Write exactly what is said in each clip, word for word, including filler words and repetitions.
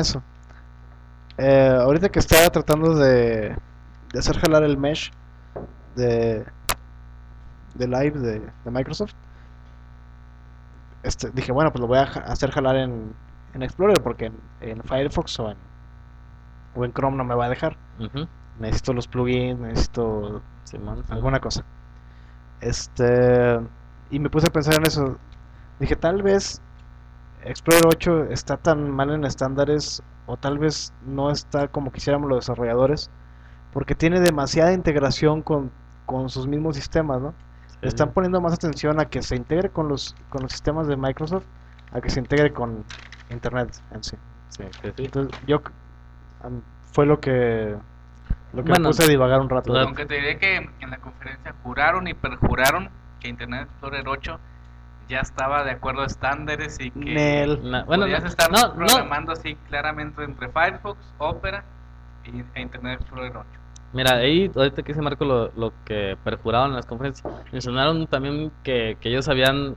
eso. Eh, ahorita que estaba tratando de, de hacer jalar el mesh de, de Live de, de Microsoft, este, dije, bueno, pues lo voy a ja- hacer jalar en, en Explorer porque en, en Firefox o en, o en Chrome no me va a dejar. Ujú. Necesito los plugins, necesito Simón, sí. alguna cosa. Este, y me puse a pensar en eso. Dije, tal vez Explorer ocho está tan mal en estándares o tal vez no está como quisiéramos los desarrolladores porque tiene demasiada integración con, con sus mismos sistemas, ¿no? Le Sí, están poniendo más atención a que se integre con los, con los sistemas de Microsoft a que se integre con Internet en sí. sí, sí, sí. Entonces, yo am, fue lo que lo que me Bueno, puse a divagar un rato. la- Aunque te diré que en la conferencia juraron y perjuraron que Internet Explorer ocho ya estaba de acuerdo a estándares y que Nel. Na- bueno, podías no, estar no, no. programando así claramente entre Firefox, Opera y, e Internet Explorer ocho. Mira, ahí ahorita que dice Marco lo, lo que perjuraron en las conferencias, mencionaron también que, que ellos habían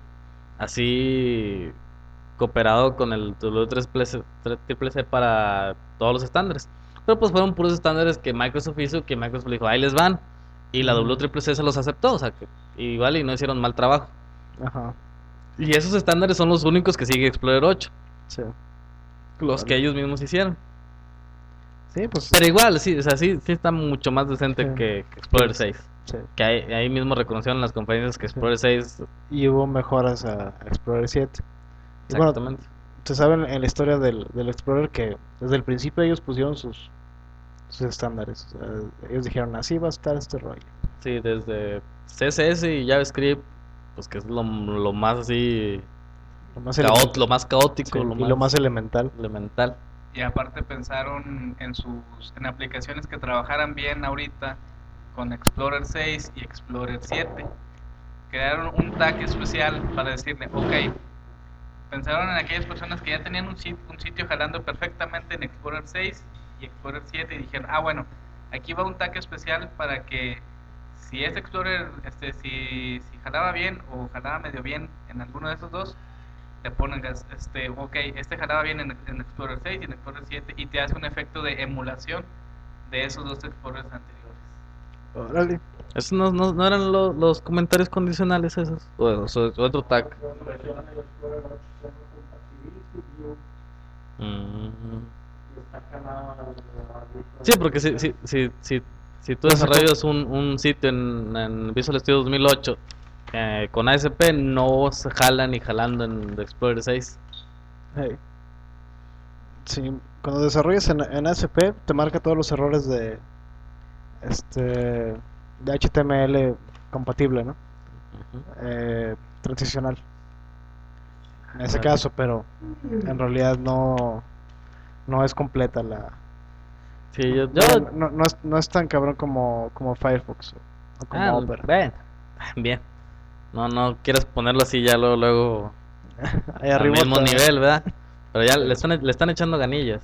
así cooperado con el W tres C C para todos los estándares. Pero pues fueron puros estándares que Microsoft hizo, que Microsoft le dijo, ahí les van. Y la W tres C C se los aceptó, o sea, que igual y no hicieron mal trabajo. Ajá, Y esos estándares son los únicos que sigue Explorer ocho, sí. los que ellos mismos hicieron. Sí, pues Pero igual, sí, o sea, sí, sí está mucho más decente Sí. que, que Explorer seis. sí. Que ahí, ahí mismo reconocieron en las conferencias que Sí. Explorer seis, Y hubo mejoras a Explorer siete. Y bueno, exactamente. se sabe en, en la historia del, del Explorer que desde el principio ellos pusieron sus, sus estándares. O sea, ellos dijeron, así va a estar este rollo. Sí, desde C S S y JavaScript, pues que es lo, lo más así, Lo más, caot- elemental, lo más caótico, sí, lo y más lo más elemental. elemental. Y aparte pensaron en sus en aplicaciones que trabajaran bien ahorita con Explorer seis y Explorer siete. Crearon un tag especial para decirle, ok, pensaron en aquellas personas que ya tenían un sitio, un sitio jalando perfectamente en Explorer seis y Explorer siete y dijeron, ah bueno, aquí va un tag especial para que si este Explorer, este, si, si jalaba bien o jalaba medio bien en alguno de esos dos, te ponen, este, ok, este jalaba bien en, en Explorer seis y en Explorer siete y te hace un efecto de emulación de esos dos Explorers anteriores. Órale. ¿Esos no, no, no eran lo- los comentarios condicionales esos? O, o so- otro tag. Mm. Sí, porque si, si, si, si, si tú desarrollas un, un sitio en, en Visual Studio dos mil ocho eh, con A S P, no se jala ni jalando en Explorer seis. Hey. Sí, cuando desarrollas en, en A S P te marca todos los errores de este de H T M L compatible, ¿no? Ujú. Eh, transicional. En ese Ah. caso, pero en realidad no no es completa la Sí, yo, yo, no, no, no es, no es tan cabrón como, como Firefox o como ah, Opera. ven, bien. No, no quieres ponerlo así ya luego, luego Ahí al arriba mismo está- nivel, ¿verdad? Pero ya le están, le están echando ganillas.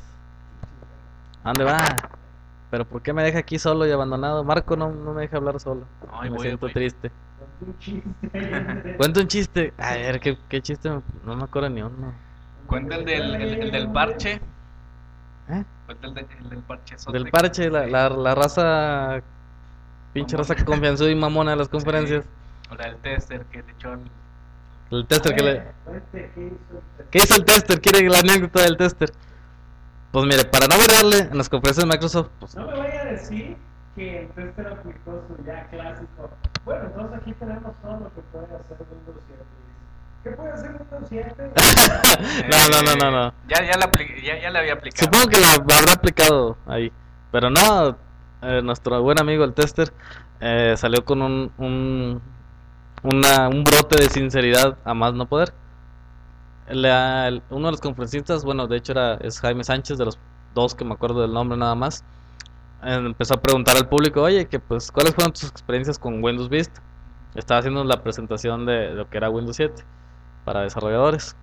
¿A dónde va? ¿Pero por qué me deja aquí solo y abandonado? Marco no, no me deja hablar solo. Ay, me voy, siento voy. triste. Cuenta un chiste. A ver, ¿qué, qué chiste? No me acuerdo ni uno. Cuenta el del, el, el del parche. ¿Eh? Cuenta el, de- el del parche. Del parche, la, la, la raza... Pinche raza que confianzó y mamona de las conferencias. O la del tester que le echó el... El tester que le... ¿Qué hizo el tester? ¿Quiere la anécdota del tester? Pues mire, para no variarle, en las conferencias de Microsoft, pues, No me vaya a decir que el tester aplicó su ya clásico. Bueno, entonces aquí tenemos todo lo que puede hacer Windows siete. ¿Qué puede hacer Windows siete? No, no, no, no, no. Eh, Ya, ya, la, apli- ya, ya la había aplicado. Supongo que la, la habrá aplicado ahí. Pero no, eh, nuestro buen amigo el tester eh, salió con un, un, una, un brote de sinceridad a más no poder. La- el- uno de los conferencistas, bueno, de hecho era, es Jaime Sánchez, de los dos que me acuerdo del nombre nada más, eh, empezó a preguntar al público, oye, que pues, ¿cuáles fueron tus experiencias con Windows Vista? Estaba haciendo la presentación de lo que era Windows siete para desarrolladores.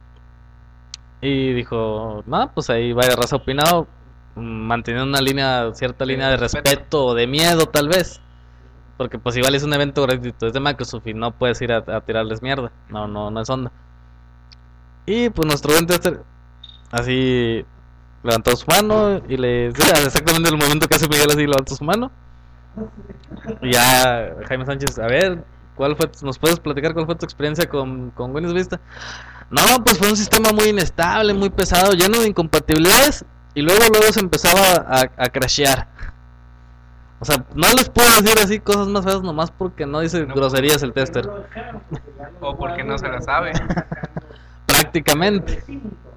Y dijo, no, pues ahí vaya raza opinado, mm, manteniendo una línea, cierta Sí, línea de respeto. respeto o de miedo tal vez. Porque pues igual es un evento gratuito, es de Microsoft y no puedes ir a, a tirarles mierda. No, no, no es onda. Y pues nuestro buen tester, así, levantó su mano y le... sí, exactamente el momento que hace Miguel así, levantó su mano. Y ya Jaime Sánchez, a ver, ¿cuál fue, ¿nos puedes platicar cuál fue tu experiencia con, con Windows Vista? No, pues fue un sistema muy inestable, muy pesado, lleno de incompatibilidades. Y luego luego se empezaba a, a crashear. O sea, no les puedo decir así cosas más feas nomás porque no dice No, groserías el tester. O porque no se la sabe. Prácticamente.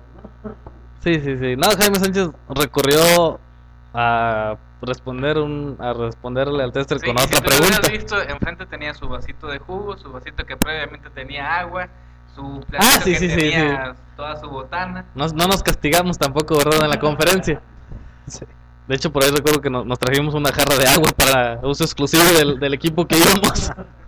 Sí, sí, sí. No, Jaime Sánchez recurrió a responder un, a responderle al tester Sí, con y otra si tú lo hubieras pregunta. visto, enfrente tenía su vasito de jugo, su vasito que previamente tenía agua, su Ah, platito sí, que sí, sí, tenía toda su botana. No, no nos castigamos tampoco, ¿verdad? En la conferencia. Sí. De hecho, por ahí recuerdo que no- nos trajimos una jarra de agua para uso exclusivo del, del equipo que íbamos.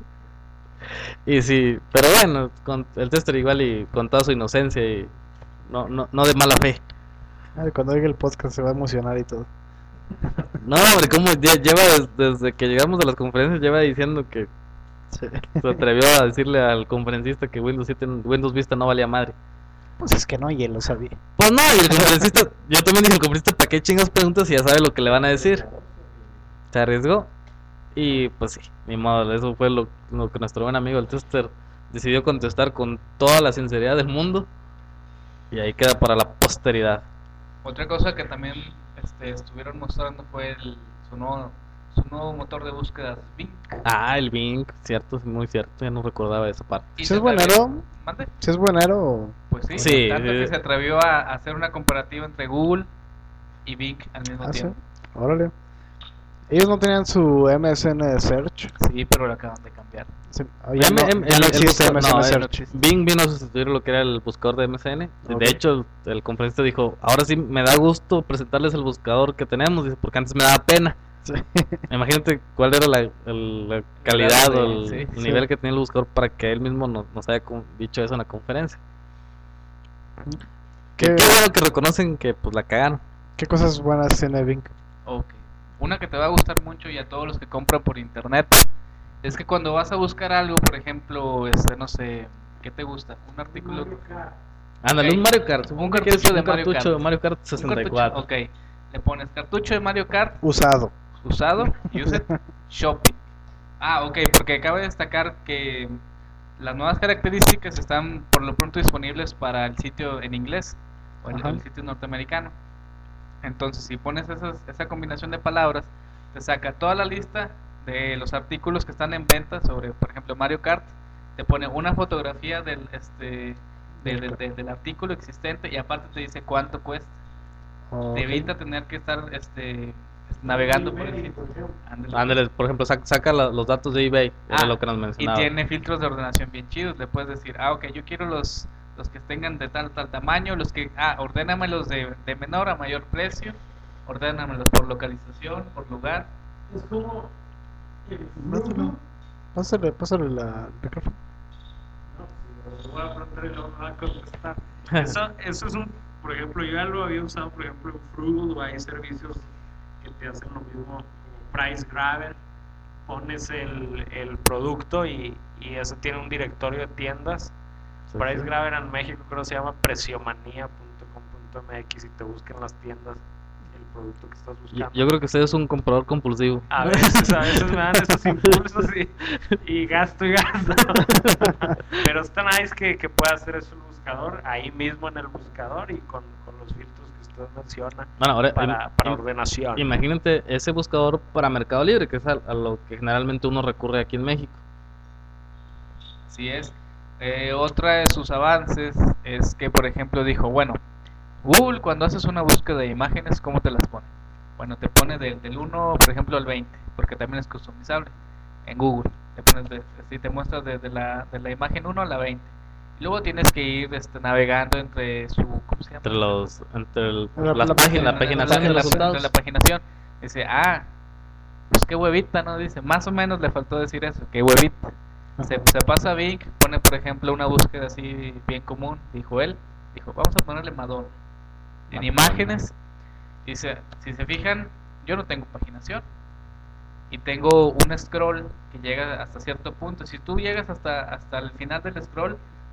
Y sí, pero bueno, con el tester igual y con toda su inocencia y no, no, no de mala fe. Ay, cuando oiga el podcast se va a emocionar y todo. No, hombre, como lleva des- desde que llegamos a las conferencias, lleva diciendo que Sí. se atrevió a decirle al conferencista que Windows siete, Windows Vista no valía madre. Pues es que no, y él lo sabía. Pues no, y el conferencista, yo también dije, el conferencista, ¿para qué chingas preguntas si ya sabe lo que le van a decir? Se arriesgó y pues sí, ni modo, eso fue lo, lo que nuestro buen amigo el tester decidió contestar con toda la sinceridad del mundo y ahí queda para la posteridad. Otra cosa que también este, estuvieron mostrando fue el, su, nuevo, su nuevo motor de búsquedas Bing. Ah, el Bing, cierto, muy cierto, ya no recordaba esa parte. Y ¿Si se es atrevió- buenero? ¿Mande? ¿Si es buenero? Pues sí, Sí, tanto eh. que se atrevió a a hacer una comparativa entre Google y Bing al mismo Ah, sí. tiempo. Órale. Ellos no tenían su M S N Search. Sí, pero lo acaban de cambiar. Sí, oh, ya M- no, M- ya el- no el existe buscador- M S N no, el- Search. Bing vino a sustituir lo que era el buscador de M S N. Ok. De hecho, el conferencista dijo, ahora sí me da gusto presentarles el buscador que tenemos, dice, porque antes me daba pena. Sí. Imagínate cuál era la, el- la calidad grado o de- el, sí, el sí. nivel que tenía el buscador para que él mismo nos, nos haya con- dicho eso en la conferencia. Que ¿Qué, qué bueno que reconocen que pues la cagaron. qué cosas buenas tiene Bing? Ok. Una que te va a gustar mucho y a todos los que compran por internet es que cuando vas a buscar algo, por ejemplo, este, no sé, ¿qué te gusta? Un artículo. Ándale, Ok. un Mario Kart. Un Supongo que quieres cartucho de un Mario cartucho Kart. de Mario Kart un sesenta y cartucho, cuatro. Ok. Le pones cartucho de Mario Kart Usado. usado, use it, shopping. Ah, ok, porque cabe destacar que las nuevas características están por lo pronto disponibles para el sitio en inglés o el, Ajá. el sitio norteamericano. Entonces, si pones esas- esa combinación de palabras, te saca toda la lista de los artículos que están en venta sobre, por ejemplo, Mario Kart. Te pone una fotografía del este de- de- de- del artículo existente y aparte te dice cuánto cuesta. Ok. Te evita tener que estar este navegando por el sitio. Ándale. Ándale, por ejemplo, saca, saca la- los datos de eBay, era Ah, lo que nos Y mencionaba. tiene filtros de ordenación bien chidos. Le puedes decir, ah, ok, yo quiero los los que tengan de tal tal tamaño, los que, ah, ordénamelos de, de menor a mayor precio, ordénamelos por localización, por lugar. Es como el Pásale, Google. pásale, pásale la el micrófono. No, si lo voy a preguntar y luego me va a contestar. Eso, eso es un, por ejemplo, yo ya lo había usado, por ejemplo, en Frugal, o hay servicios que te hacen lo mismo como Price Grabber. Pones el, el producto y, y eso tiene un directorio de tiendas. Sí, Price sí. Grabber en México creo que se llama presiomanía punto com punto m x y te buscan las tiendas el producto que estás Yo, buscando. yo creo que usted es un comprador compulsivo. A veces, a veces me dan esos impulsos y, y gasto y gasto. Pero está nice que, que pueda hacer eso el buscador, ahí mismo en el buscador y con, con los filtros que usted menciona Bueno, ahora, para, im- para im- ordenación. imagínate ese buscador para Mercado Libre, que es a, a lo que generalmente uno recurre aquí en México. Así es. Eh, otra de sus avances es que, por ejemplo, dijo, bueno, Google cuando haces una búsqueda de imágenes, ¿cómo te las pone? Bueno, te pone del, del uno, por ejemplo, al veinte, porque también es customizable en Google. Te pones de, así te muestra desde la, de la imagen uno a la veinte. Y luego tienes que ir este, navegando entre su, ¿cómo se llama? Entre los, entre el- La- las la páginas, la página- paginación de la, los la- resultados. la paginación. Dice, ah, pues qué huevita, ¿no? Dice, más o menos le faltó decir eso, qué huevita. Se, se pasa a Bing, pone por ejemplo una búsqueda así bien común, dijo él, dijo, vamos a ponerle Madonna. En Madonna. imágenes, dice, si se fijan, yo no tengo paginación. Y tengo un scroll que llega hasta cierto punto. Si tú llegas hasta, hasta el final del scroll,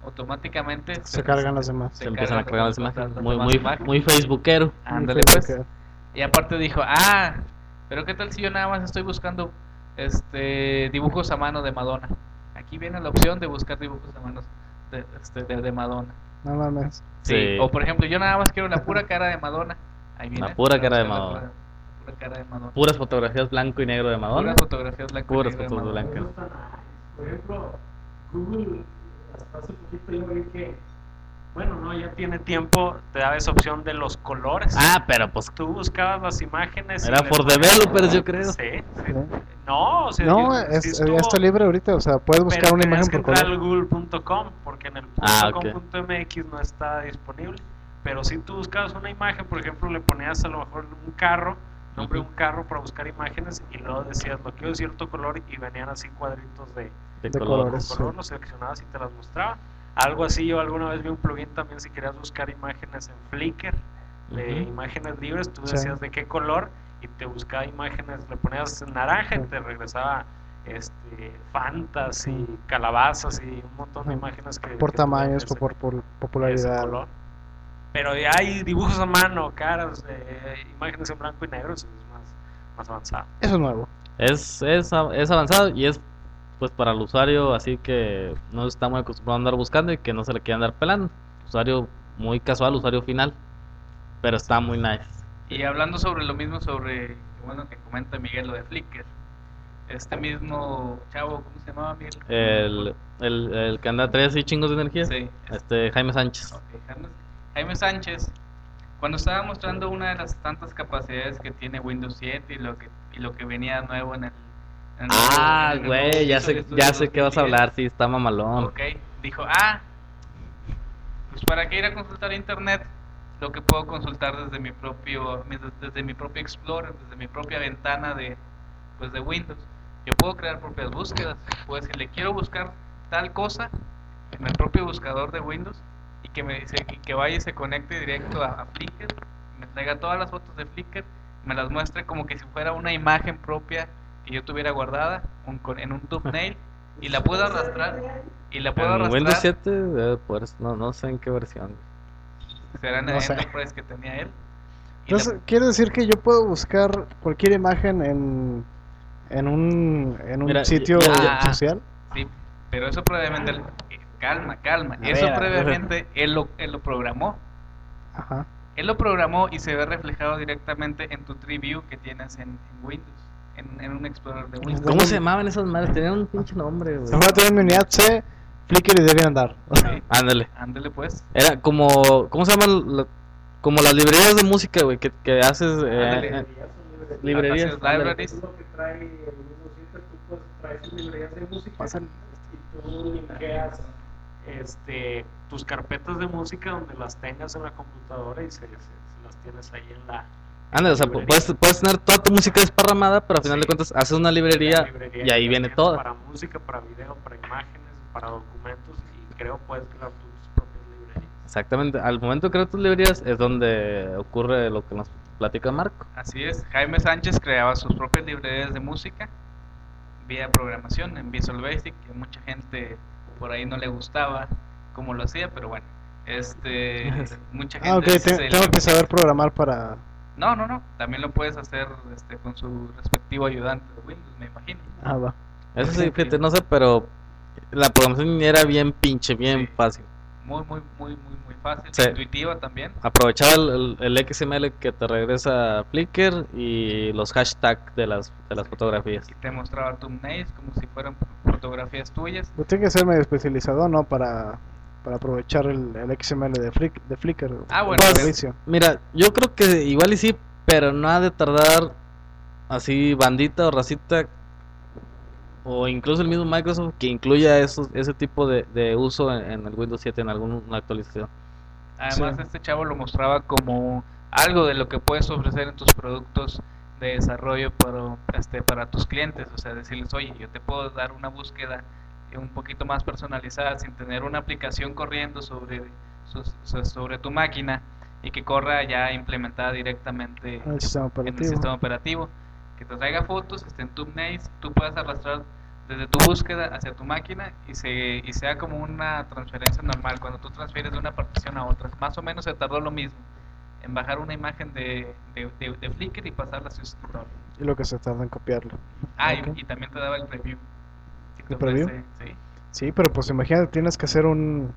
automáticamente Se cargan las demás. Se empiezan a cargar las imágenes. Muy, demás muy, imágenes. muy facebookero. Ándale Muy pues. Facebook. Y aparte dijo, ah, pero qué tal si yo nada más estoy buscando este dibujos a mano de Madonna. Aquí viene la opción de buscar dibujos a mano de, este, de, de Madonna. No mames. Sí. Sí. O por ejemplo, yo nada más quiero la pura cara de Madonna. Ahí viene. La pura cara de buscar la Madonna. pura- la pura cara de Madonna. Puras fotografías blanco y negro de Madonna. Puras fotografías blanco y Puras negro de fotos Madonna. blancas. Por ejemplo, Google hasta hace poquito yo vi que, bueno, no, ya tiene tiempo, te daba esa opción de los colores. Ah, pero pues Tú buscabas las imágenes. y era le for ponías- developers, yo creo. Sí. Sí. No, o sea, No, yo- es, sí ya estuvo- está libre ahorita, o sea, puedes buscar pero una tenías imagen que por entrar color. al google punto com porque en el Ah, .com ok. punto m x no está disponible. Pero si tú buscabas una imagen, por ejemplo, le ponías a lo mejor un carro, nombre de un carro para buscar imágenes y luego decías lo quiero de cierto color y venían así cuadritos de, De, de color. colores. con color, lo seleccionabas y te las mostraba. Algo así, yo alguna vez vi un plugin también si querías buscar imágenes en Flickr, de Ujú. imágenes libres, tú Sí. decías de qué color y te buscaba imágenes, le ponías naranja y Sí. te regresaba este fantasy, calabazas y un montón de Ujú. imágenes que Por que tamaños, tenían por, ese- por ese popularidad. color. Pero ya hay dibujos a mano, caras, eh, imágenes en blanco y negro, eso es más, más avanzado. Eso es nuevo. Es, es, a- es avanzado y es pues para el usuario así que no está muy acostumbrado a andar buscando y que no se le quiere andar pelando. Usuario muy casual, usuario final. Pero está muy nice. Y hablando sobre lo mismo, sobre, qué bueno que comenta Miguel lo de Flickr. Este mismo chavo, ¿cómo se llamaba Miguel? El, el, el que anda trae así chingos de energía. Sí. Este Jaime Sánchez. Ok, Jaime, Jaime Sánchez, cuando estaba mostrando una de las tantas capacidades que tiene Windows siete y lo que, y lo que venía nuevo en el... en el Ah, nuevo- en el nuevo güey, ya Visual sé, Studio ya sé qué vas a dos mil diez. hablar, sí, está mamalón. Ok, dijo, ah, pues para qué ir a consultar internet, lo que puedo consultar desde mi propio, mi- desde mi propio Explorer, desde mi propia ventana de, pues de Windows. Yo puedo crear propias búsquedas, puedo decirle, quiero buscar tal cosa en el propio buscador de Windows y que me dice y que vaya y se conecte directo a, a Flickr, me traiga todas las fotos de Flickr, me las muestre como que si fuera una imagen propia que yo tuviera guardada un- con- en un thumbnail y la puedo arrastrar y la puedo En arrastrar. Windows siete, eh, pues, no, no sé en qué versión. Será en No el sé. Enterprise que tenía él. Y la- Entonces, quiere decir que yo puedo buscar cualquier imagen en, en un, en un Mira, sitio ya- ya- social. sí, pero eso previamente, eh, calma, calma, A eso ver, a ver. previamente él lo, él lo programó. Ajá. Él lo programó y se ve reflejado directamente en tu Tree View que tienes en, en Windows, en, en un Explorer de Windows. ¿Cómo se llamaban esas madres? Tenían un pinche nombre, güey. Se va a tener mi unidad C, Flickr y deberían andar. Sí, Ándale. ándale pues. Era como, ¿cómo se llaman? La- como las librerías de música, güey, que, que haces. eh, Ándale. eh, librerías. Haces ándale. libraries. Es lo que trae el Windows siete, tú puedes traer tus librerías de música Pasan- y tú linkeas este, tus carpetas de música donde las tengas en la computadora y se, se- se las tienes ahí en la Ándale, o sea, librería. puedes, puedes tener toda tu música desparramada, pero al final Sí. de cuentas haces una librería, la librería y ahí que viene tienes todo. para música, para video, para imágenes, para documentos y creo puedes crear tus propias librerías. Exactamente. Al momento de crear tus librerías es donde ocurre lo que nos platica Marco. Así es, Jaime Sánchez creaba sus propias librerías de música vía programación en Visual Basic, que mucha gente por ahí no le gustaba cómo lo hacía, pero bueno, este, mucha gente Ah, ok, se te- le- tengo que saber programar para... No, no, no, también lo puedes hacer este, con su respectivo ayudante de Windows, me imagino. Ah, va. Eso sí, fíjate, no sé, pero la programación era bien pinche, bien Sí. fácil. Muy, muy, muy, muy, muy fácil, Sí. intuitiva también. Aprovechaba el, el- el X M L que te regresa Flickr y los hashtags de las, de las fotografías. Y te mostraba thumbnails como si fueran fotografías tuyas. Pues tiene que ser medio especializado, ¿no? Para, para aprovechar el, el X M L de, Flick, de Flickr. Ah, bueno, el pero- servicio. Mira, yo creo que igual y sí, pero no ha de tardar así bandita o racita o incluso el mismo Microsoft que incluya esos, ese tipo de, de uso en, en el Windows siete en alguna actualización. Además, Sí. este chavo lo mostraba como algo de lo que puedes ofrecer en tus productos de desarrollo para, este, para tus clientes. O sea, decirles, oye, yo te puedo dar una búsqueda un poquito más personalizada sin tener una aplicación corriendo sobre, sus- so- sobre tu máquina y que corra ya implementada directamente En el sistema en el operativo. sistema operativo. Que te traiga fotos, estén thumbnails, tú puedas arrastrar desde tu búsqueda hacia tu máquina y, se, y sea como una transferencia normal cuando tú transfieres de una partición a otra. Más o menos se tardó lo mismo en bajar una imagen de, de, de, de Flickr y pasarla a su escritorio. Y lo que se tarda en copiarlo. Ah, Ok. y, y también te daba el preview. Si te ¿El preview? ofrece- Sí. Sí, pero pues imagínate, tienes que hacer un,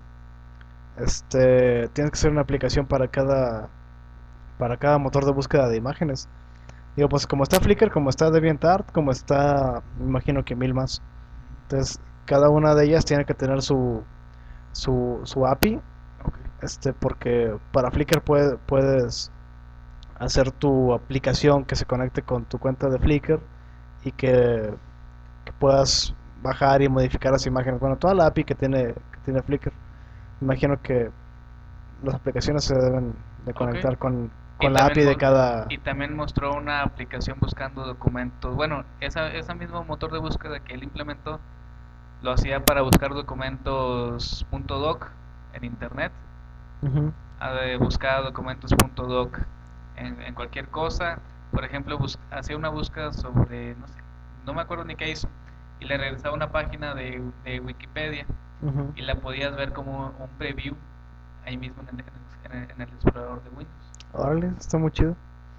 este, tienes que hacer una aplicación para cada, para cada motor de búsqueda de imágenes. Digo, pues como está Flickr, como está DeviantArt, como está, me imagino que mil más. Entonces, cada una de ellas tiene que tener su, su, su A P I, Ok. este, porque para Flickr puede- puedes hacer tu aplicación que se conecte con tu cuenta de Flickr y que, que puedas bajar y modificar las imágenes. Bueno, toda la A P I que tiene, que tiene Flickr. Imagino que las aplicaciones se deben de Ok. conectar con, Y con la A P I también de mo- cada... Y también mostró una aplicación buscando documentos. Bueno, esa, ese mismo motor de búsqueda que él implementó lo hacía para buscar documentos .doc en internet. Ujú. A de buscar documentos .doc en, en cualquier cosa. Por ejemplo, bus- hacía una búsqueda sobre, no sé, no me acuerdo ni qué hizo. Y le regresaba una página de, de Wikipedia Ujú. y la podías ver como un preview ahí mismo en el, en el, en el explorador de Windows. Órale, está muy chido.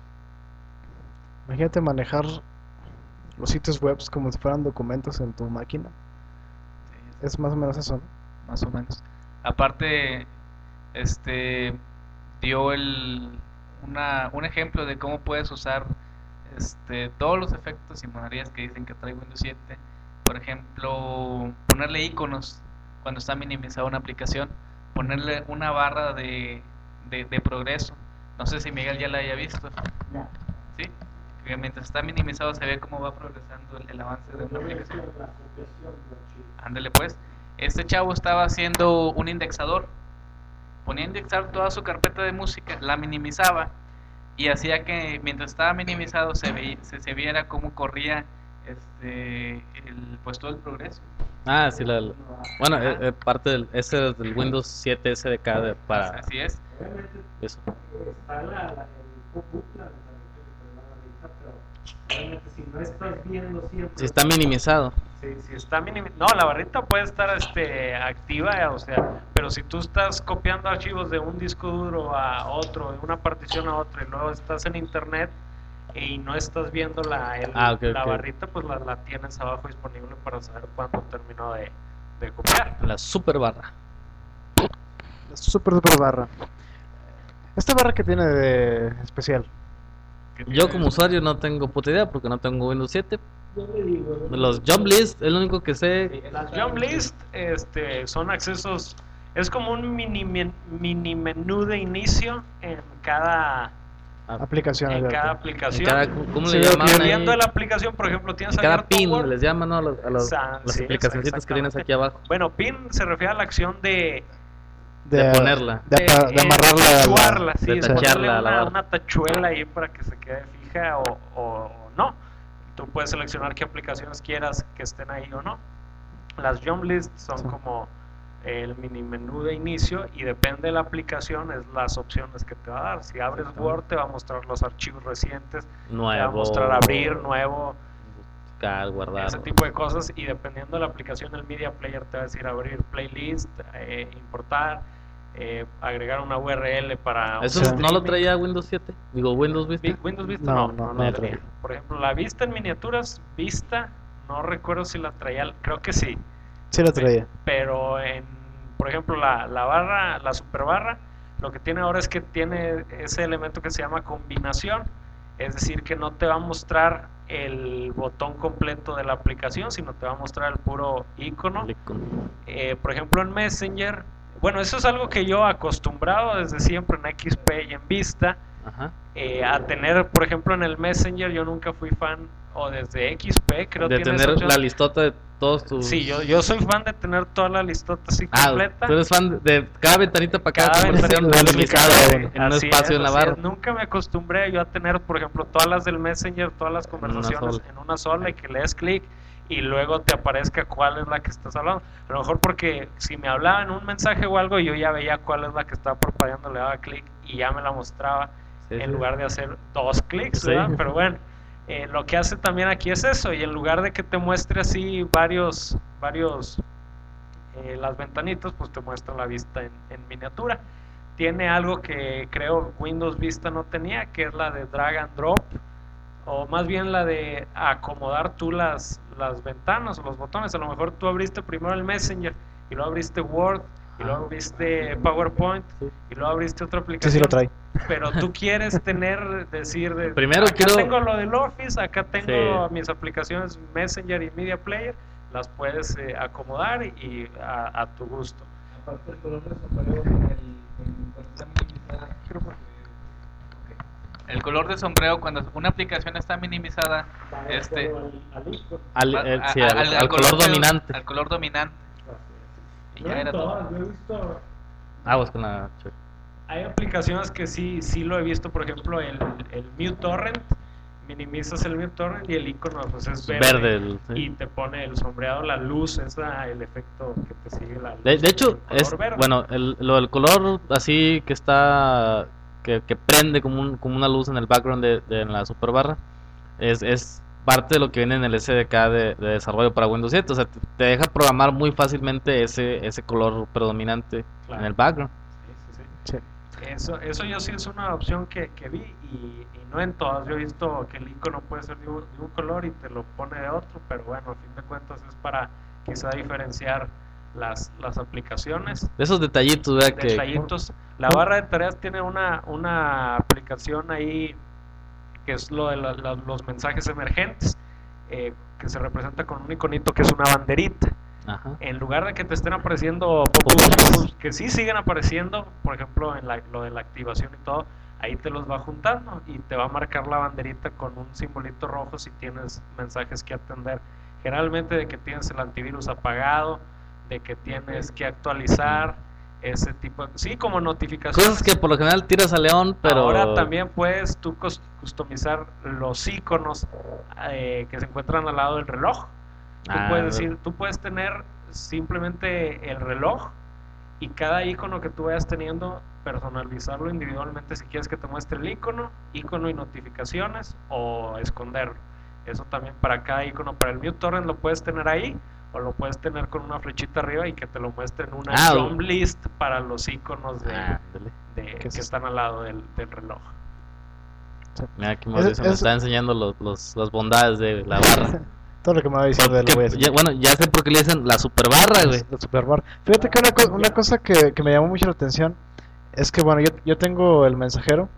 Imagínate manejar los sitios web como si fueran documentos en tu máquina. Sí, Es más o menos eso, ¿no? más o menos. Aparte, este dio el una, un ejemplo de cómo puedes usar este todos los efectos y monerías que dicen que trae Windows siete. Por ejemplo, ponerle iconos cuando está minimizada una aplicación, ponerle una barra de, de, de progreso. No sé si Miguel ya la haya visto. Sí, que mientras está minimizado se ve cómo va progresando el, el avance de una aplicación. Ándale pues. Este chavo estaba haciendo un indexador. Ponía a indexar toda su carpeta de música, la minimizaba y hacía que mientras estaba minimizado se, veía, se, se viera cómo corría este el pues todo el progreso. Ah, sí, la, la- bueno, Ajá. eh, eh, parte del, ese es del Windows siete S D K de- para Así es. eso. Está la, la, el pop-up, la la barrita, pero obviamente si no estás viendo siempre. Si está minimizado. Si, si está minim- no, la barrita puede estar este, activa, o sea, pero si tú estás copiando archivos de un disco duro a otro, de una partición a otra, y luego estás en internet y no estás viendo la, el- Ah, ok, la ok. barrita, pues la, la tienes abajo disponible para saber cuándo terminó de, de copiar. La super barra. Es súper, súper barra. Esta barra que tiene de especial. Que Yo tiene- como usuario no tengo puta idea porque no tengo Windows siete. Yo le digo, Los jump list es lo único que sé. las jump list este, son accesos, es como un mini, men- mini menú de inicio en cada, Aplicación en abierta. cada En aplicación. cada, ¿cómo Sí, le veo que llaman viene- ahí? Dependiendo de la aplicación, por ejemplo, tienes En cada abierto pin Word. les llaman, ¿no? A, los- a los- Sa- las sí, aplicacioncitas que tienes exactamente. aquí abajo. Bueno, pin se refiere a la acción de, De ponerla. De, apa- de amarrarla a la- tachuarla, sí, de de tacharla ponerle a la una, barra. una tachuela ahí para que se quede fija o, o no. Tú puedes seleccionar qué aplicaciones quieras que estén ahí o no. Las jump lists son Sí. como el mini menú de inicio y depende de la aplicación es las opciones que te va a dar. Si abres Word te va a mostrar los archivos recientes, Nuevo. te va a mostrar abrir, nuevo, Buscar, guardar. ese tipo de cosas, y dependiendo de la aplicación el media player te va a decir abrir playlist, eh, importar, eh, agregar una U R L para ¿Eso Sí. no lo streaming. traía Windows siete? Digo, Windows Vista. Vi- Windows Vista No, no, no, no, no la la traía. traía. Por ejemplo, la vista en miniaturas, vista, no recuerdo si la traía, creo que sí, Sí la traía. pero en, por ejemplo, la, la barra, la super barra, lo que tiene ahora es que tiene ese elemento que se llama combinación, es decir, que no te va a mostrar el botón completo de la aplicación, sino te va a mostrar el puro icono. El icono. Eh, por ejemplo, en Messenger, bueno, eso es algo que yo acostumbrado desde siempre en X P y en Vista, Ajá. eh, a tener, por ejemplo, en el Messenger, yo nunca fui fan, o desde X P, creo De que tiene esa tener opción. la listota de todos tus. Sí, yo, yo soy fan de tener toda la listota así Ah, completa. tú eres fan de, de cada ventanita para cada, Cada conversación ventanita delimitada delimitada, en un Así espacio es, en la así barra. es. Nunca me acostumbré yo a tener, por ejemplo, todas las del Messenger, todas las conversaciones sola. en una sola y que le des clic y luego te aparezca cuál es la que estás hablando. A lo mejor porque si me hablaban un mensaje o algo, yo ya veía cuál es la que estaba parpadeando, le daba clic y ya me la mostraba Sí, en sí. lugar de hacer dos clics, Sí. ¿verdad? Pero bueno, Eh, lo que hace también aquí es eso, y en lugar de que te muestre así varios, varios eh, las ventanitas, pues te muestra la vista en, en miniatura. Tiene algo que creo Windows Vista no tenía, que es la de drag and drop, o más bien la de acomodar tú las, las ventanas o los botones. A lo mejor tú abriste primero el Messenger y luego abriste Word y luego abriste PowerPoint y luego abriste otra Sí, aplicación. sí lo trae. Pero tú quieres tener, decir, de, Primero acá quiero- tengo lo del Office, acá tengo Sí. mis aplicaciones Messenger y Media Player, las puedes eh, acomodar y a, a tu gusto. Aparte el color de sombrero, el, el, cuando está minimizada, el color de sombrero cuando una aplicación está minimizada, este, Al, va- eh, a- sí, a- al, al- al al color de- dominante. al color dominante. Y No ya en era todo. todas, yo he visto, Aguas con la... hay aplicaciones que sí, sí lo he visto, por ejemplo el, el Mute Torrent, minimizas el Mute Torrent y el icono pues es verde, Verde, el- sí. y te pone el sombreado, la luz, esa, el efecto que te sigue la luz. De, de hecho, el color es verde. bueno, el, lo del color así que está, que, que prende como, un, como una luz en el background de, de en la super barra, es, es parte de lo que viene en el S D K de, de desarrollo para Windows siete. O sea, te, te deja programar muy fácilmente ese, ese color predominante Claro. en el background. Sí, sí, sí. Sí. Eso, eso yo sí es una opción que, que vi y, y no en todas. Yo he visto que el icono puede ser de un, de un color y te lo pone de otro, pero bueno, a fin de cuentas es para quizá diferenciar las, las aplicaciones. De esos detallitos, vea que... Detallitos. La barra de tareas tiene una, una aplicación ahí que es lo de la- la- los mensajes emergentes, eh, que se representa con un iconito que es una banderita. Ajá. En lugar de que te estén apareciendo pop-ups, que sí siguen apareciendo, por ejemplo, en la- lo de la activación y todo, ahí te los va juntando y te va a marcar la banderita con un simbolito rojo si tienes mensajes que atender. Generalmente de que tienes el antivirus apagado, de que tienes que actualizar, ese tipo de... Sí, como notificaciones. Cosas que por lo general tiras a León, pero... Ahora también puedes tú cus- customizar los iconos eh, que se encuentran al lado del reloj. Tú Ah, puedes bueno. decir, tú puedes tener simplemente el reloj y cada icono que tú vayas teniendo personalizarlo individualmente si quieres que te muestre el icono, icono y notificaciones o esconderlo. Eso también para cada icono, para el Mute Torrent lo puedes tener ahí o lo puedes tener con una flechita arriba y que te lo muestre en una Ah, jump list para los iconos de, Ah, ándale. de- ¿Qué que es eso? están al lado del, del reloj. Mira, aquí Mauricio Es- me es- está enseñando los, los, las bondades de la barra. Todo lo que me va diciendo de Porque, lo voy a decir. ya- bueno, ya sé por qué le dicen la super barra, güey. La superbar. Fíjate que una, co- una cosa que, que me llamó mucho la atención es que, bueno, yo, yo tengo el mensajero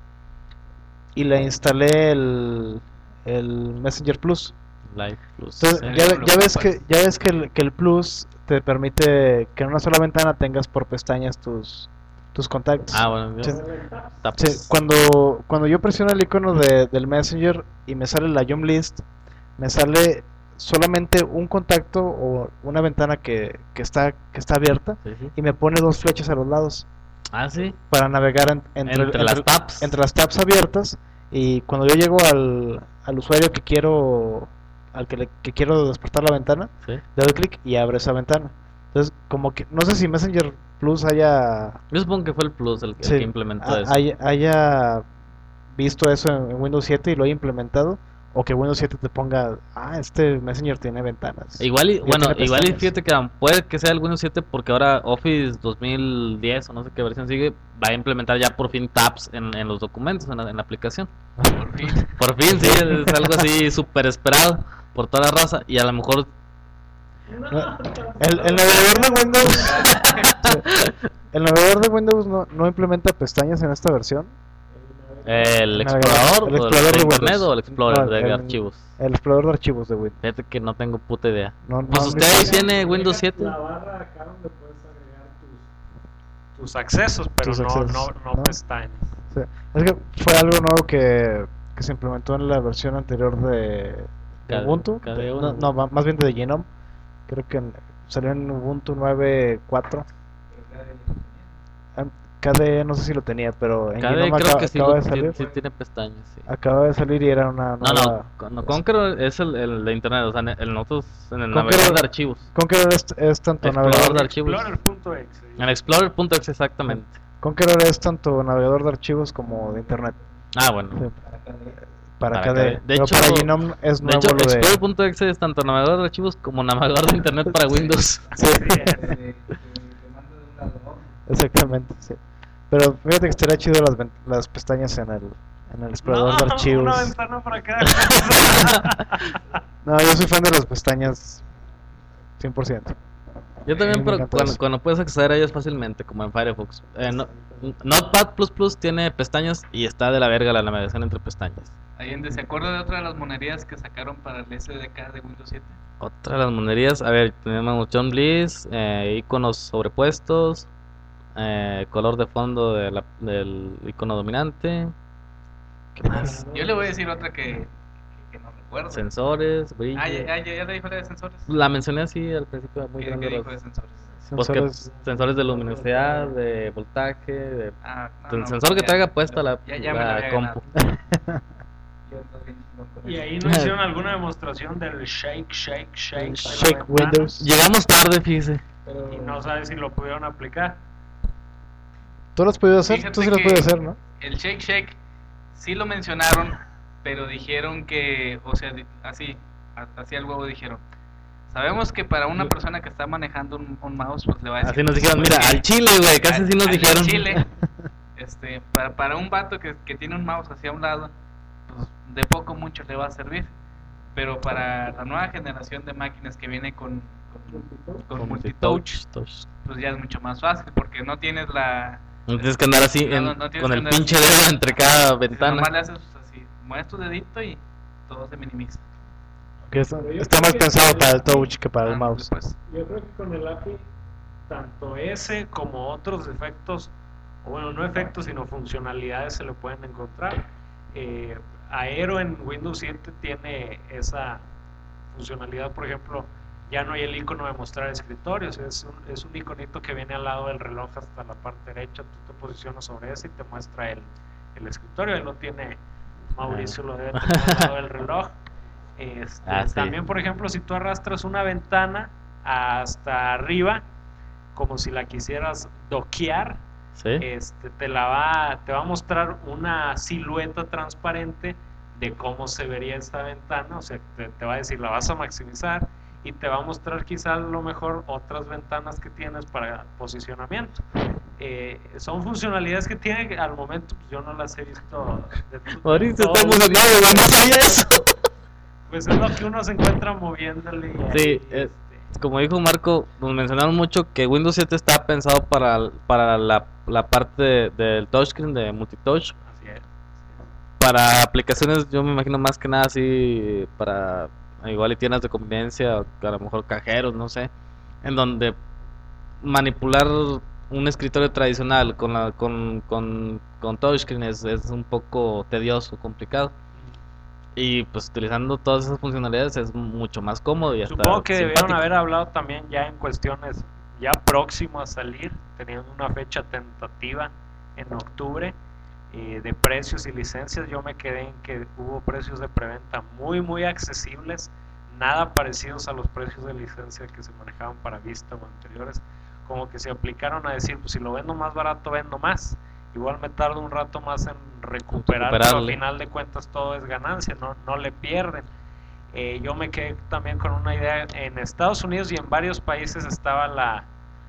y le instalé el, el Messenger Plus. Live Plus. Entonces, sí. ya, lo ya ves ocupas. que ya ves que el, que el Plus te permite que en una sola ventana tengas por pestañas tus, tus contactos. Ah, bueno, Sí. está, Sí, pues, cuando, cuando yo presiono el icono de, del Messenger y me sale la Jump List, me sale solamente un contacto o una ventana que, que está que está abierta sí, sí. y me pone dos flechas a los lados Ah, sí. para navegar en- entre, Entre las tabs. entre las tabs abiertas, y cuando yo llego al, al usuario que quiero al que, le, que quiero despertar la ventana, Sí. le doy clic y abre esa ventana. Entonces, como que no sé si Messenger Plus haya Yo supongo que fue el Plus el, el sí, que implementó ha- eso. haya, haya visto eso en, en Windows siete y lo haya implementado, o que Windows siete te ponga, ah, este Messenger tiene ventanas. Igual y, Ya bueno, tiene igual y pestañas. fíjate que um, puede que sea el Windows siete porque ahora Office dos mil diez o no sé qué versión sigue, va a implementar ya por fin tabs en, en los documentos, en la, en la aplicación. Por fin. Por fin, sí, es algo así súper esperado por toda la raza y a lo mejor... No, el, el navegador de Windows el navegador de Windows no, no implementa pestañas en esta versión. El El explorador, el o explorador de de internet Windows. o el explorer No, de el- archivos. El explorador de archivos de Windows. Fíjate que no tengo puta idea. No, Pues no, usted ahí no- tiene Windows siete. La barra acá donde puedes agregar tus, tus accesos, pero Tus no, accesos, no, no, ¿no? pestañas. Sí. Es que fue algo nuevo que, que se implementó en la versión anterior de, de K D Ubuntu. K D de- uno. no, no, ma- más bien de Genome. Creo que en- salió en Ubuntu nueve punto cuatro. Em, K D E no sé si lo tenía, pero en K D E Genome creo acaba, que sí, acaba lo- de salir. sí, sí tiene pestañas, sí. Acaba de salir y era una No, nueva... no, no, Conqueror es el, el de internet, o sea, en el, nosotros en el Conqueror- navegador de archivos. Conqueror es, es tanto Explorador de navegador, archivos. Explorer.exe. En explorer.exe exactamente. Conqueror es tanto navegador de archivos como de internet. Ah, bueno. Sí. para, Para acá acá de, de- de pero hecho- para Genome es De nuevo hecho, lo de... Explorer.exe es tanto navegador de archivos como navegador de internet para Windows. Sí, Que- que- que manda de un lado a otro. exactamente, sí. Pero fíjate que estaría chido las, ven- las pestañas en el, en el explorador de No, archivos. una ventana para acá. No, yo soy fan de las pestañas cien por ciento. Yo también, me pero encanta cuando, eso. cuando puedes acceder a ellas fácilmente, como en Firefox. Eh, no- Notepad plus plus tiene pestañas y está de la verga la navegación entre pestañas. Allende, ¿se acuerda de otra de las monerías que sacaron para el S D K de Windows siete? Otra de las monerías, a ver, tenemos John Bliss, eh, iconos sobrepuestos, eh, color de fondo de la- del icono dominante. ¿Qué más? Yo le voy a decir otra que, que, que no recuerdo. Sensores, brillo. Ah, ya, ya, ya le dijo la de sensores. La mencioné así al principio, muy ¿Qué, grande. qué los- dijo de sensores? Pues que Sensores- sensores de luminosidad, de voltaje, de Ah, no, el no, sensor que ya- traiga puesta la, ya, ya me la la había compu. ganado. Yo también chingón con Y eso. ahí no hicieron alguna demostración del shake, shake, shake. de la Shake ventana, Windows. Llegamos tarde, fíjese. Pero- Y no sabes si lo pudieron aplicar. ¿Tú lo has podido hacer? Fíjate Tú sí lo has que podido hacer, ¿no? El Shake Shake sí lo mencionaron, pero dijeron que, o sea, di- así, a- así al huevo dijeron. Sabemos que para una persona que está manejando un, un mouse, pues le va a decir. Así nos dijeron, pues, mira, sí, al chile, güey, casi al- sí nos al dijeron. Chile, este, para, para un vato que, que tiene un mouse hacia un lado, pues de poco mucho le va a servir. Pero para la nueva generación de máquinas que viene con, con, con Con multitouch, touch. pues ya es mucho más fácil, porque no tienes la... No tienes que andar así No, en- no, no tienes con que el andar pinche así. dedo entre cada Si ventana. nomás le haces así, mueves tu dedito y todo se minimiza. Que está, Pero yo está creo más que pensado sí. para el touch que para el Ándale, mouse. pues. Yo creo que con el A P I, tanto ese como otros efectos, o bueno, no efectos, sino funcionalidades se le pueden encontrar. Eh, Aero en Windows siete tiene esa funcionalidad, por ejemplo, ya no hay el icono de mostrar escritorios, es un, es un iconito que viene al lado del reloj hasta la parte derecha, tú te posicionas sobre ese y te muestra el, el escritorio, ahí lo tiene Mauricio, lo debe tener al lado del reloj. Este, Ah, sí. También, por ejemplo, si tú arrastras una ventana hasta arriba, como si la quisieras doquear, Sí. este, te la va, te va a mostrar una silueta transparente de cómo se vería esta ventana, o sea, te, te va a decir, la vas a maximizar y te va a mostrar quizás a lo mejor otras ventanas que tienes para posicionamiento. Eh, son funcionalidades que tiene que al momento pues, yo no las he visto. De, de Mauricio todo. está emocionado, güey, no sabía eso. Pues es lo que uno se encuentra moviéndole. y Sí, ahí, eh, este, Como dijo Marco, nos mencionaron mucho que Windows siete está pensado para, para la, la parte de- del touchscreen, de multitouch. así es. Para aplicaciones, yo me imagino más que nada así para igual y tiendas de conveniencia, o a lo mejor cajeros, no sé, en donde manipular un escritorio tradicional con la, con, con, con touchscreen es, es un poco tedioso, complicado. Y pues utilizando todas esas funcionalidades es mucho más cómodo y hasta Supongo que debieron simpático. haber hablado también ya en cuestiones ya próximo a salir, teniendo una fecha tentativa en octubre eh, de precios y licencias. Yo me quedé en que hubo precios de preventa muy muy accesibles, nada parecidos a los precios de licencia que se manejaban para Vista o anteriores, como que se aplicaron a decir, pues si lo vendo más barato vendo más, igual me tardo un rato más en recuperar, pero al Recuperarle. final de cuentas todo es ganancia, no, no le pierden. Eh, yo me quedé también con una idea, en Estados Unidos y en varios países estaba la,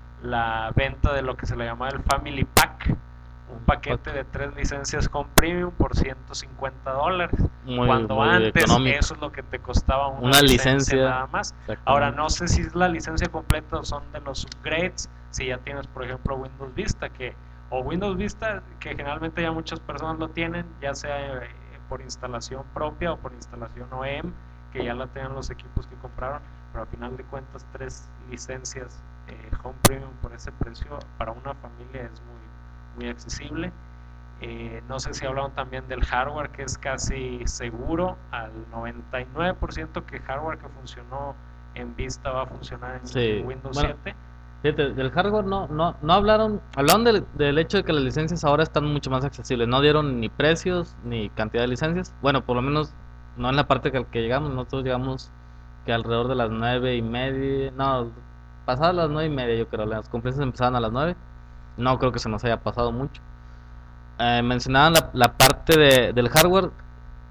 la venta de lo que se le llamaba el Family Pack, un paquete de tres licencias con premium por ciento cincuenta dólares, Muy, cuando muy antes económico. eso es lo que te costaba una, Una licencia, licencia. nada más. Exactamente. Ahora no sé si es la licencia completa o son de los upgrades, si ya tienes por ejemplo Windows Vista, que o Windows Vista, que generalmente ya muchas personas lo tienen, ya sea eh, por instalación propia o por instalación O E M, que ya la tengan los equipos que compraron, pero al final de cuentas tres licencias eh, Home Premium por ese precio para una familia es muy, muy accesible. Eh, no sé si hablaron también del hardware, que es casi seguro al noventa y nueve por ciento que hardware que funcionó en Vista va a funcionar en Sí, Windows bueno, siete. Fíjate, del hardware no, no, no hablaron, hablaron del, del hecho de que las licencias ahora están mucho más accesibles, no dieron ni precios ni cantidad de licencias, bueno, por lo menos no en la parte que, que llegamos, nosotros llegamos que alrededor de las nueve y media, no, pasadas las nueve y media yo creo, las conferencias empezaban a las nueve, no creo que se nos haya pasado mucho. Eh, mencionaban la, la parte de, del hardware,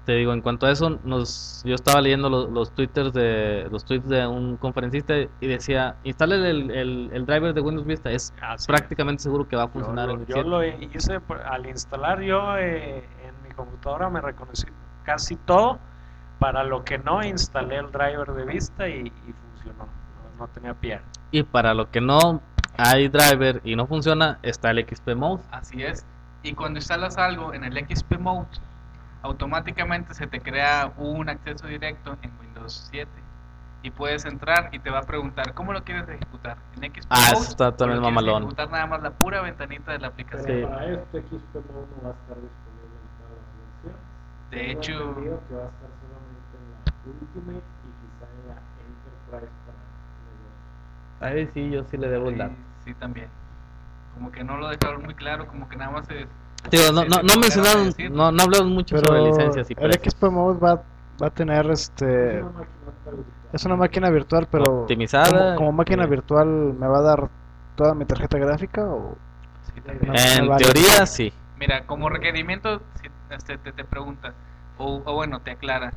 te digo, en cuanto a eso, nos, yo estaba leyendo los, los twitters de los tweets de un conferencista y decía, instale el, el, el driver de Windows Vista, es Así prácticamente seguro que va a Yo, funcionar lo, en el yo siete. lo hice por- al instalar yo eh, en mi computadora, me reconocí casi todo. Para lo que no, instalé el driver de Vista y, y funcionó. No, no tenía pierde. Y para lo que no hay driver y no funciona, está el X P Mode. Así es. Y cuando instalas algo en el X P Mode, automáticamente se te crea un acceso directo en Windows siete. Y puedes entrar y te va a preguntar cómo lo quieres ejecutar. En X P Ah, Mode, eso está o también lo quieres mamalón. ejecutar nada más la pura ventanita de la aplicación. Sí. Para esto X P Mode no va a estar disponible en todas las versiones. De Tengo hecho, entendido que va a estar solamente en la Ultimate y quizá en la Enterprise para negocios. Ahí sí, yo sí le debo el sí, dato. sí, también. Como que no lo dejaron muy claro, como que nada más se... Digo, no, se- no, se no pudieron mencionaron, decir. no, no hablamos mucho Pero sobre licencias y el precios. X P Mode va, va a tener este... Es una máquina virtual. Es una máquina virtual, pero Optimizada. como, como máquina Eh. virtual, ¿me va a dar toda mi tarjeta gráfica o...? Sí, también. No, En no vale. teoría sí. Mira, como requerimiento si, este, te, te pregunta, o, o bueno, te aclara,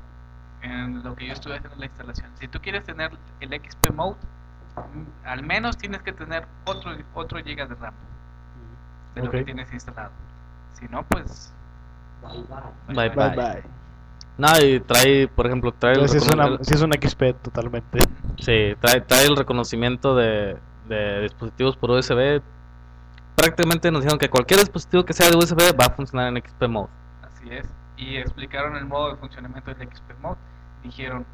en lo que yo estuve haciendo en la instalación, si tú quieres tener el X P Mode, mm, al menos tienes que tener otro, otro giga de RAM de lo Ok. que tienes instalado. Si no, pues... Bye bye. Bye Bye bye. bye. No, y trae, por ejemplo, trae el, Entonces, sí es, recono- una, el- sí es un X P totalmente. sí, trae, trae el reconocimiento de, de dispositivos por U S B. Prácticamente nos dijeron que cualquier dispositivo que sea de U S B va a funcionar en X P Mode. Así es. Y explicaron el modo de funcionamiento del X P Mode. Dijeron,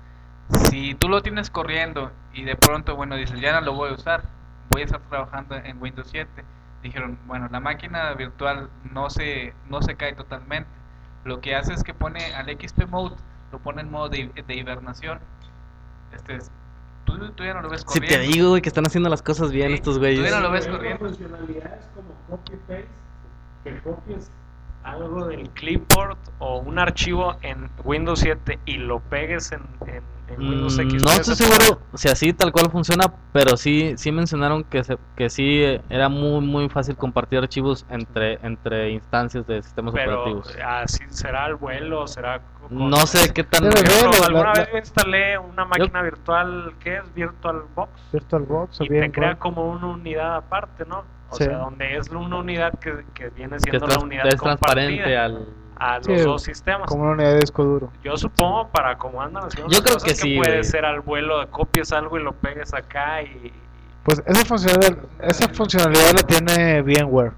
si tú lo tienes corriendo y de pronto, bueno, dices, ya no lo voy a usar, voy a estar trabajando en Windows siete. Dijeron, bueno, la máquina virtual no se, no se cae totalmente. Lo que hace es que pone al X P Mode, lo pone en modo de, de hibernación. Este es, tú, tú ya no lo ves Si corriendo. te digo, güey, que están haciendo las cosas bien Sí, estos tú güeyes. ya no lo ves Hay corriendo. funcionalidades como copy-paste, que copies Algo del clipboard o un archivo en Windows siete y lo pegues en, en, en Windows Mm, X P. no estoy se puede. seguro si así tal cual funciona, pero sí sí mencionaron que se, que sí eh, era muy muy fácil compartir archivos entre entre instancias de sistemas Pero operativos. así será el vuelo, será... con- No sé qué tan Debe Por ejemplo, ver, la- alguna la- vez yo instalé una máquina virtual que es VirtualBox VirtualBox o y te bien crea como una unidad aparte, ¿no? O Sí. sea, donde es una unidad que, que viene que es, siendo la trans- unidad es transparente compartida al a los Sí, dos sistemas. como una unidad de disco duro. Yo supongo para cómo andan haciendo Yo las creo cosas que sí, puede güey. ser al vuelo de copies algo y lo pegues acá y Pues esa funcionalidad, esa funcionalidad la tiene VMware.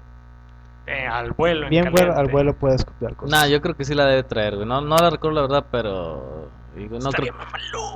eh, al vuelo en VMware caliente. al vuelo puedes copiar cosas. Nah, yo creo que sí la debe traer, güey. No, no la recuerdo la verdad, pero digo, no Estaría creo.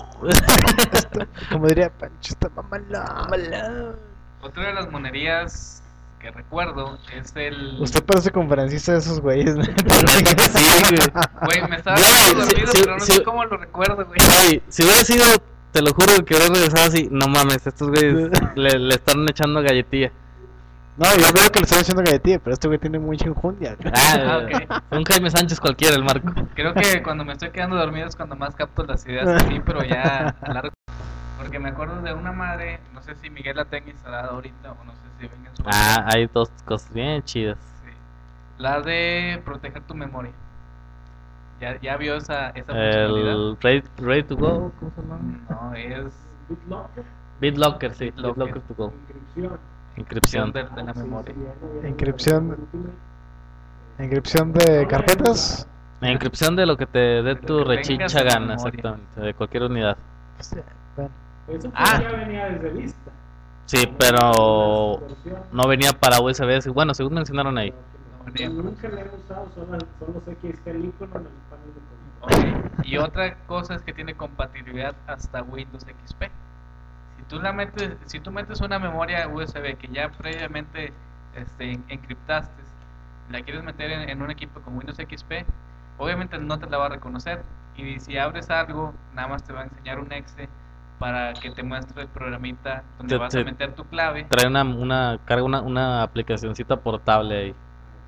mamalón. Como diría Pancho, está mamalón. Otra de las monerías que recuerdo es el... Usted parece conferencista de esos güeyes. ¿no? Sí, güey. Güey, me estaba Güey, quedando sí, dormido, sí, pero no sí. sé cómo lo recuerdo, güey. Ay, si hubiera sido, te lo juro que hubiera regresado así. No mames, estos güeyes le, le están echando galletilla. No, yo veo que le están haciendo galletilla, pero este güey tiene mucha enjundia. Ah, ok. un Jaime Sánchez cualquiera, el Marco. Creo que cuando me estoy quedando dormido es cuando más capto las ideas así, pero ya a largo. Porque me acuerdo de una madre, no sé si Miguel la tenga instalada ahorita o no sé si venga en su Ah, hay dos cosas bien chidas. Sí. La de proteger tu memoria. ¿Ya, ya vio esa, esa funcionalidad? El ready, ready to go, ¿cómo se llama? No, es BitLocker, BitLocker, sí, BitLocker. BitLocker to go. inscripción. Inscripción. de, de la Sí, memoria. sí, viene bien Inscripción. con la Ultimate. Encripción de carpetas. La inscripción de lo que te dé De tu lo que tengas rechicha en la gana, memoria. exactamente, de cualquier unidad. Sí, bueno. Eso Ah. ya venía desde Vista. Sí, Como pero las versiones, no venía para U S B. Bueno, según mencionaron ahí. pero que nunca le he usado, solo, solo sé que está el icono en el panel de control. Ok. Y otra cosa es que tiene compatibilidad hasta Windows X P. Si tú la metes, si tú metes una memoria U S B que ya previamente este, en- encriptaste, la quieres meter en, en un equipo con Windows X P, obviamente no te la va a reconocer. Y si abres algo, nada más te va a enseñar un exe para que te muestre el programita donde Te- vas te- a meter tu clave Trae una, una carga una, una aplicacioncita portable ahí.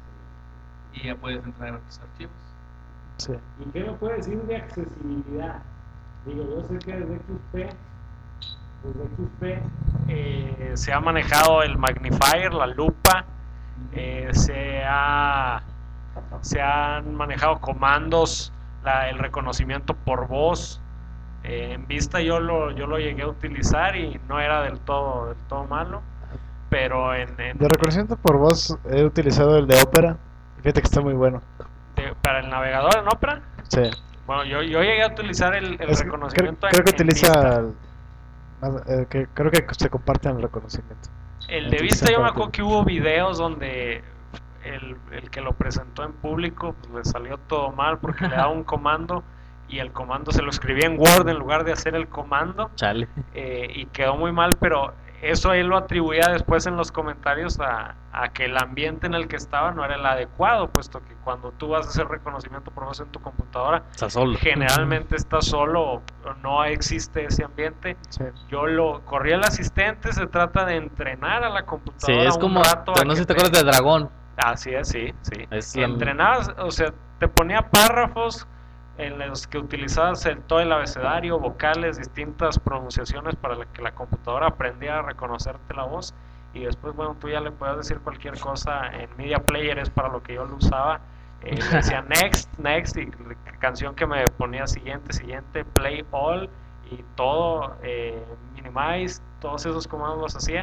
y ya puedes entrar a tus archivos. Sí. ¿Y qué me puede decir de accesibilidad? Digo, yo sé que desde X P, desde X P, Eh, se ha manejado el magnifier, la lupa, eh, se ha se han manejado comandos la, el reconocimiento por voz. Eh, en Vista yo lo, yo lo llegué a utilizar y no era del todo, del todo malo, pero en, en- De reconocimiento por voz he utilizado el de Opera. Fíjate que está muy bueno. de- para el navegador en Opera, Sí. bueno, yo, yo llegué a utilizar el, el Es- reconocimiento creo, creo que en- en Vista. utiliza el- más- eh, que, creo que se comparten el reconocimiento. El de Utiliza Vista yo me para acuerdo todo. que hubo videos donde el, el que lo presentó en público pues, le salió todo mal porque le daba un comando y el comando se lo escribía en Word en lugar de hacer el comando, Chale. eh, y quedó muy mal, pero eso él lo atribuía después en los comentarios a, a que el ambiente en el que estaba no era el adecuado, puesto que cuando tú vas a hacer reconocimiento por voz en tu computadora, Está solo. generalmente estás solo o o no existe ese ambiente. Sí. Yo lo corrí al asistente, se trata de entrenar a la Sí, computadora es un como. rato te- a no sé que si te te- acuerdas de Dragón. Así es, sí, sí. Es la- Entrenabas, o sea, te ponía párrafos en los que utilizabas el, todo el abecedario, vocales, distintas pronunciaciones para la- que la computadora aprendiera a reconocerte la voz y después, bueno, tú ya le puedes decir cualquier cosa en Media Player, es para lo que yo lo usaba. Eh, le decía next, next, y la canción que me ponía siguiente, siguiente, play all y todo, eh, minimize, todos esos comandos los hacía.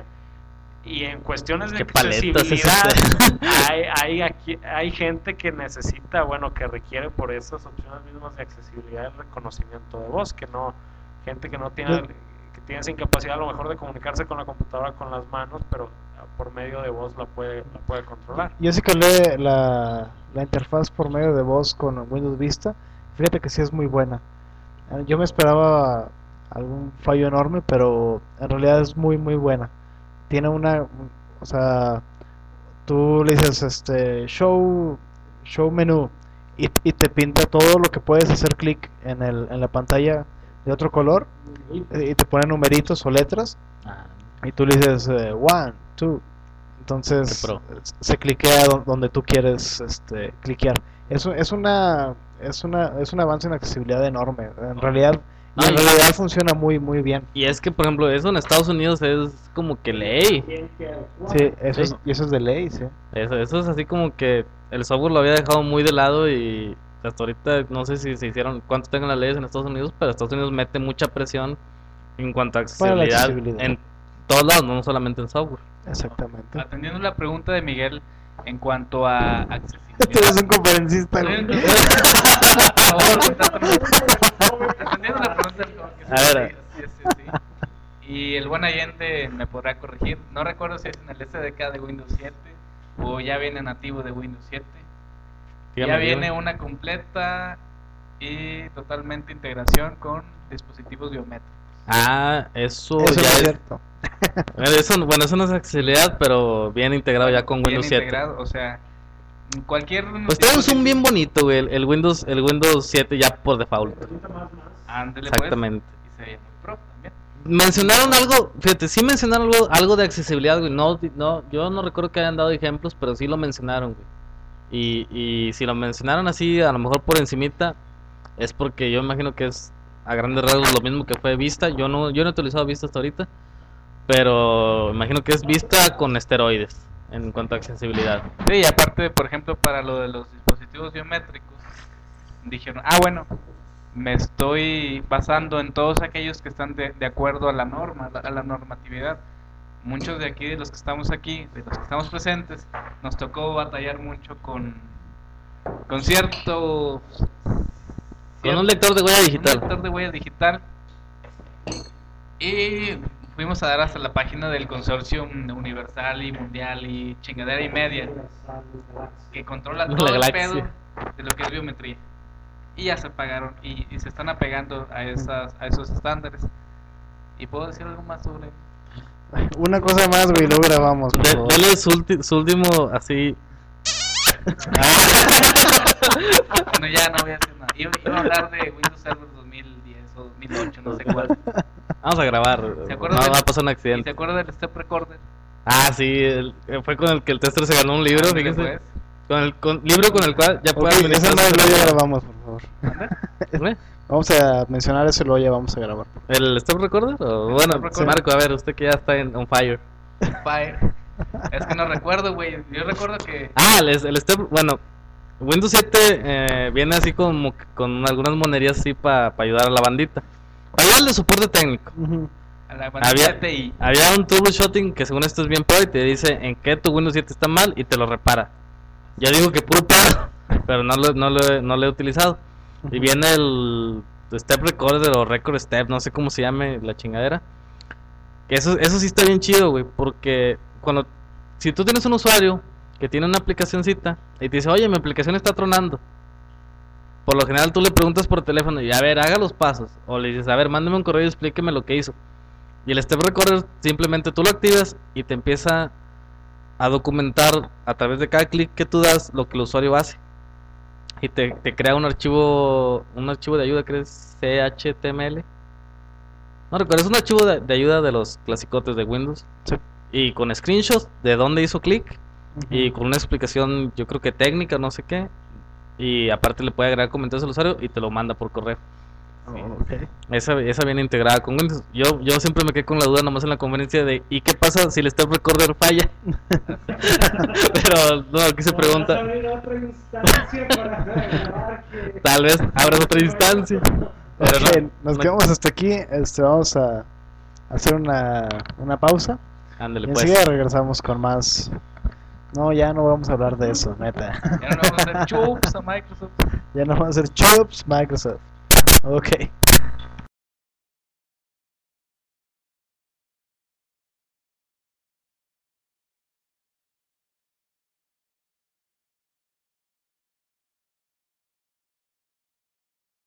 Y en cuestiones de Qué paletas es accesibilidad, este. hay, hay, aquí, hay gente que necesita, bueno, que requiere por esas opciones mismas de accesibilidad el reconocimiento de voz, que no, gente que no tiene, que tiene esa incapacidad a lo mejor de comunicarse con la computadora con las manos, pero por medio de voz la puede, la puede controlar. Yo sí que lee la, la interfaz por medio de voz con Windows Vista. Fíjate que sí es muy buena. Eh, Yo me esperaba algún fallo enorme, pero en realidad es muy muy buena. Tiene una, o sea, tú le dices este show show menú y, y te pinta todo lo que puedes hacer clic en el en la pantalla de otro color eh, y te pone numeritos o letras Ah, y tú le dices eh, one, two, entonces Qué pro. se cliquea do- donde tú quieres este, cliquear. Eso es una es una es un avance en accesibilidad enorme. En realidad, y No, en y- realidad funciona muy muy bien. Y es que, por ejemplo, eso en Estados Unidos es como que ley. Sí, eso Sí. es, y eso es de ley, sí. Eso, eso es así como que el software lo había dejado muy de lado y hasta ahorita no sé si se hicieron, cuánto tengan las leyes en Estados Unidos, pero Estados Unidos mete mucha presión en cuanto a Para la accesibilidad, accesibilidad. en todos lados, no solamente en software. Exactamente. Atendiendo la pregunta de Miguel en cuanto a Tú eres accesibilidad. un conferencista. Soy güey. un- Por favor, contáctame. Atendiendo la pregunta del joven que A sí, ver. sí, sí, sí. Y el buen Allende me podrá corregir. No recuerdo si es en el S D K de Windows siete o ya viene nativo de Windows siete. Dígame, Ya viene dígame. una completa y totalmente integración con dispositivos biométricos. Ah, eso, Eso ya no es es. cierto. Bueno, eso, bueno, eso no es accesibilidad, pero bien integrado ya con Bien Windows siete. integrado, o sea, cualquier Pues trae un zoom dispositivo- bien bonito, güey, el, el Windows, el Windows siete ya por default. Ándele, pues, Exactamente. y se ve muy pro también. Mencionaron algo, fíjate, sí mencionaron algo, algo de accesibilidad, güey. No, no, yo no recuerdo que hayan dado ejemplos, pero sí lo mencionaron, güey. Y, y si lo mencionaron así, a lo mejor por encimita, es porque yo imagino que es a grandes rasgos lo mismo que fue Vista. Yo no, yo no he utilizado Vista hasta ahorita, pero imagino que es Vista con esteroides en cuanto a accesibilidad. Sí, y aparte, por ejemplo, para lo de los dispositivos biométricos, dijeron, ah, bueno, me estoy basando en todos aquellos que están de, de acuerdo a la norma, a la normatividad. Muchos de aquí, de los que estamos aquí, de los que estamos presentes, nos tocó batallar mucho con, con cierto... Con un lector de huella un digital. lector de huella digital. Y fuimos a dar hasta la página del consorcio universal y mundial y chingadera y media que controla La todo el galaxia. pedo de lo que es biometría. Y ya se pagaron y, y se están apegando a esas a esos estándares. ¿Y puedo decir algo más sobre? Una cosa más, güey, luego grabamos, por De- favor. Dele su, ulti- su último, así. Bueno, ya no voy a decir nada. Iba, iba a hablar de Windows Server dos mil diez o dos mil ocho, no sé cuál. Vamos a grabar. ¿Se No acuerdan del- va a pasar un ¿Y accidente. se acuerda del Step Recorder? Ah, sí, el- eh, fue con el que el tester se ganó un libro, Ándale, fíjense. pues. Con el con- libro con el cual ya Ok, puede administrar esa madre su luego ya celular. grabamos, por favor. ¿Eh? Vamos a mencionar eso y luego ya vamos a grabar. ¿El Step Recorder? O, bueno, Step Recorder. Marco, a ver, usted que ya está en on fire. Fire. Es que no recuerdo, güey. Yo recuerdo que. Ah, el, el Step, bueno, Windows siete eh, viene así como que con algunas monerías así para pa ayudar a la bandita. Para ayudar al de soporte técnico. Ujú. A la bandita Había, de T I. había un troubleshooting que según esto es bien pro y te dice en qué tu Windows siete está mal y te lo repara. Ya digo que puro pedo, pero no lo, no lo, no lo he utilizado. Y viene el Step Recorder o Record Step, no sé cómo se llame la chingadera. Que eso, eso sí está bien chido, güey, porque cuando si tú tienes un usuario que tiene una aplicacioncita y te dice, oye, mi aplicación está tronando. Por lo general tú le preguntas por teléfono y a ver, haga los pasos. O le dices, a ver, mándame un correo y explíqueme lo que hizo. Y el Step Recorder simplemente tú lo activas y te empieza a documentar a través de cada clic que tú das lo que el usuario hace. Y te, te crea un archivo, un archivo de ayuda que es C H T M L. No recuerdo, es un archivo de, de ayuda de los clasicotes de Windows. Sí. Y con screenshots de dónde hizo clic. Ujú. Y con una explicación, yo creo que técnica, no sé qué. Y aparte le puede agregar comentarios al usuario y te lo manda por correo. Oh, ok. Esa, esa viene integrada con Windows. Yo, yo siempre me quedé con la duda nomás en la conferencia de ¿y qué pasa si el Step Recorder falla? Pero no, aquí se O pregunta. vas a abrir otra instancia para grabar que- Tal vez abras otra instancia. Pero Ok, no, nos no- quedamos hasta aquí. Este, vamos a hacer una, una pausa. Ándale Y pues. enseguida regresamos con más. No, ya no vamos a hablar de eso, neta. Ya no le vamos a hacer chups a Microsoft. Ya no vamos a hacer chups Microsoft. Ok.